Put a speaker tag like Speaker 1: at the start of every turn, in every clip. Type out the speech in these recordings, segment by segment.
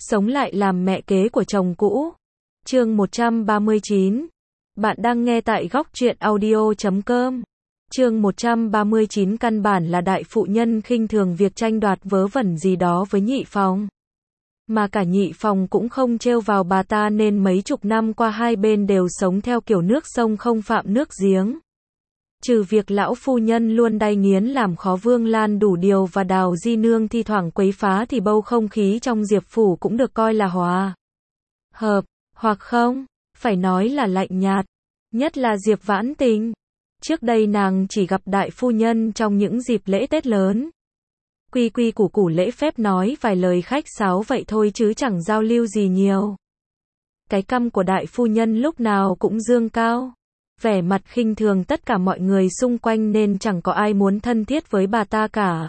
Speaker 1: sống lại làm mẹ kế của chồng cũ. Chương 139. Bạn đang nghe tại góc truyện audio.com. Chương 139. Căn bản là đại phụ nhân khinh thường việc tranh đoạt vớ vẩn gì đó với nhị phòng. Mà cả nhị phòng cũng không trêu vào bà ta nên mấy chục năm qua hai bên đều sống theo kiểu nước sông không phạm nước giếng. Trừ việc lão phu nhân luôn đay nghiến làm khó Vương Lan đủ điều và Đào Di Nương thi thoảng quấy phá thì bầu không khí trong Diệp phủ cũng được coi là hòa hợp, hoặc không, phải nói là lạnh nhạt. Nhất là Diệp Vãn Tình. Trước đây nàng chỉ gặp đại phu nhân trong những dịp lễ Tết lớn. Quy quy củ củ lễ phép nói vài lời khách sáo vậy thôi chứ chẳng giao lưu gì nhiều. Cái cằm của đại phu nhân lúc nào cũng dương cao, vẻ mặt khinh thường tất cả mọi người xung quanh nên chẳng có ai muốn thân thiết với bà ta cả.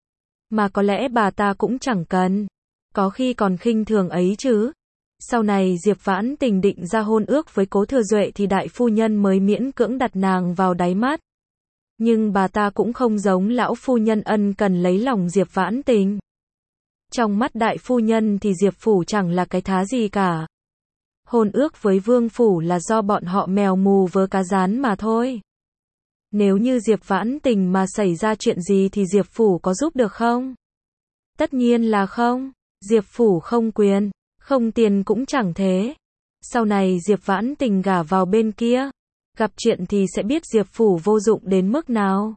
Speaker 1: Mà có lẽ bà ta cũng chẳng cần, có khi còn khinh thường ấy chứ. Sau này Diệp Vãn Tình định ra hôn ước với Cố Thừa Duệ thì đại phu nhân mới miễn cưỡng đặt nàng vào đáy mắt. Nhưng bà ta cũng không giống lão phu nhân ân cần lấy lòng Diệp Vãn Tình. Trong mắt đại phu nhân thì Diệp phủ chẳng là cái thá gì cả. Hôn ước với Vương phủ là do bọn họ mèo mù vớ cá rán mà thôi. Nếu như Diệp Vãn Tình mà xảy ra chuyện gì thì Diệp phủ có giúp được không? Tất nhiên là không. Diệp phủ không quyền, không tiền cũng chẳng thế. Sau này Diệp Vãn Tình gả vào bên kia, gặp chuyện thì sẽ biết Diệp phủ vô dụng đến mức nào.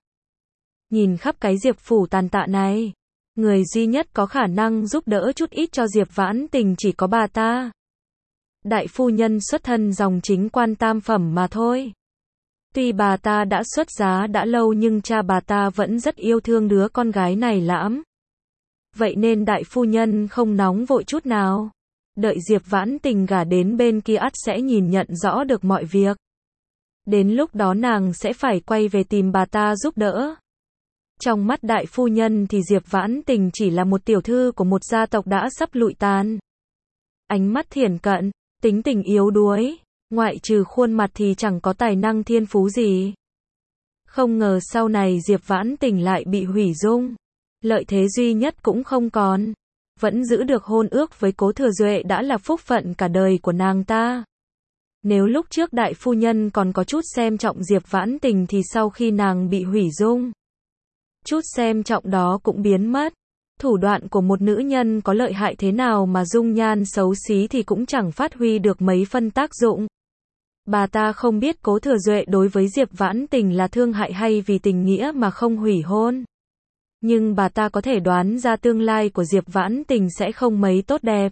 Speaker 1: Nhìn khắp cái Diệp phủ tàn tạ này, người duy nhất có khả năng giúp đỡ chút ít cho Diệp Vãn Tình chỉ có bà ta. Đại phu nhân xuất thân dòng chính quan tam phẩm mà thôi. Tuy bà ta đã xuất giá đã lâu nhưng cha bà ta vẫn rất yêu thương đứa con gái này lắm. Vậy nên đại phu nhân không nóng vội chút nào. Đợi Diệp Vãn Tình gả đến bên kia ắt sẽ nhìn nhận rõ được mọi việc. Đến lúc đó nàng sẽ phải quay về tìm bà ta giúp đỡ. Trong mắt đại phu nhân thì Diệp Vãn Tình chỉ là một tiểu thư của một gia tộc đã sắp lụi tàn. Ánh mắt thiển cận, tính tình yếu đuối, ngoại trừ khuôn mặt thì chẳng có tài năng thiên phú gì. Không ngờ sau này Diệp Vãn Tình lại bị hủy dung. Lợi thế duy nhất cũng không còn. Vẫn giữ được hôn ước với Cố Thừa Duệ đã là phúc phận cả đời của nàng ta. Nếu lúc trước đại phu nhân còn có chút xem trọng Diệp Vãn Tình thì sau khi nàng bị hủy dung, chút xem trọng đó cũng biến mất. Thủ đoạn của một nữ nhân có lợi hại thế nào mà dung nhan xấu xí thì cũng chẳng phát huy được mấy phân tác dụng. Bà ta không biết Cố Thừa Duệ đối với Diệp Vãn Tình là thương hại hay vì tình nghĩa mà không hủy hôn. Nhưng bà ta có thể đoán ra tương lai của Diệp Vãn Tình sẽ không mấy tốt đẹp.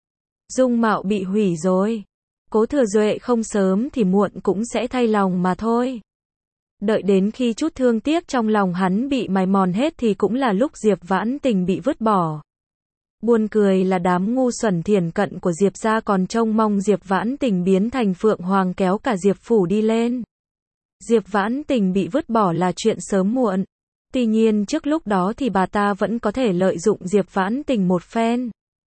Speaker 1: Dung mạo bị hủy rồi, Cố Thừa Duệ không sớm thì muộn cũng sẽ thay lòng mà thôi. Đợi đến khi chút thương tiếc trong lòng hắn bị mài mòn hết thì cũng là lúc Diệp Vãn Tình bị vứt bỏ. Buồn cười là đám ngu xuẩn thiển cận của Diệp gia còn trông mong Diệp Vãn Tình biến thành Phượng Hoàng kéo cả Diệp phủ đi lên. Diệp Vãn Tình bị vứt bỏ là chuyện sớm muộn. Tuy nhiên trước lúc đó thì bà ta vẫn có thể lợi dụng Diệp Vãn Tình một phen,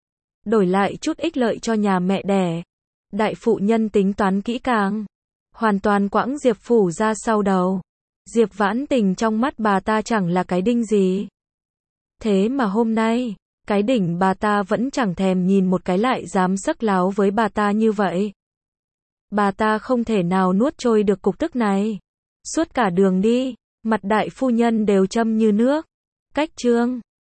Speaker 1: đổi lại chút ích lợi cho nhà mẹ đẻ. Đại phụ nhân tính toán kỹ càng, hoàn toàn quãng Diệp phủ ra sau đầu. Diệp Vãn Tình trong mắt bà ta chẳng là cái đinh gì. Thế mà hôm nay, cái đỉnh bà ta vẫn chẳng thèm nhìn một cái lại dám sấc láo với bà ta như vậy. Bà ta không thể nào nuốt trôi được cục tức này. Suốt cả đường đi, mặt đại phu nhân đều châm như nước. Cách chương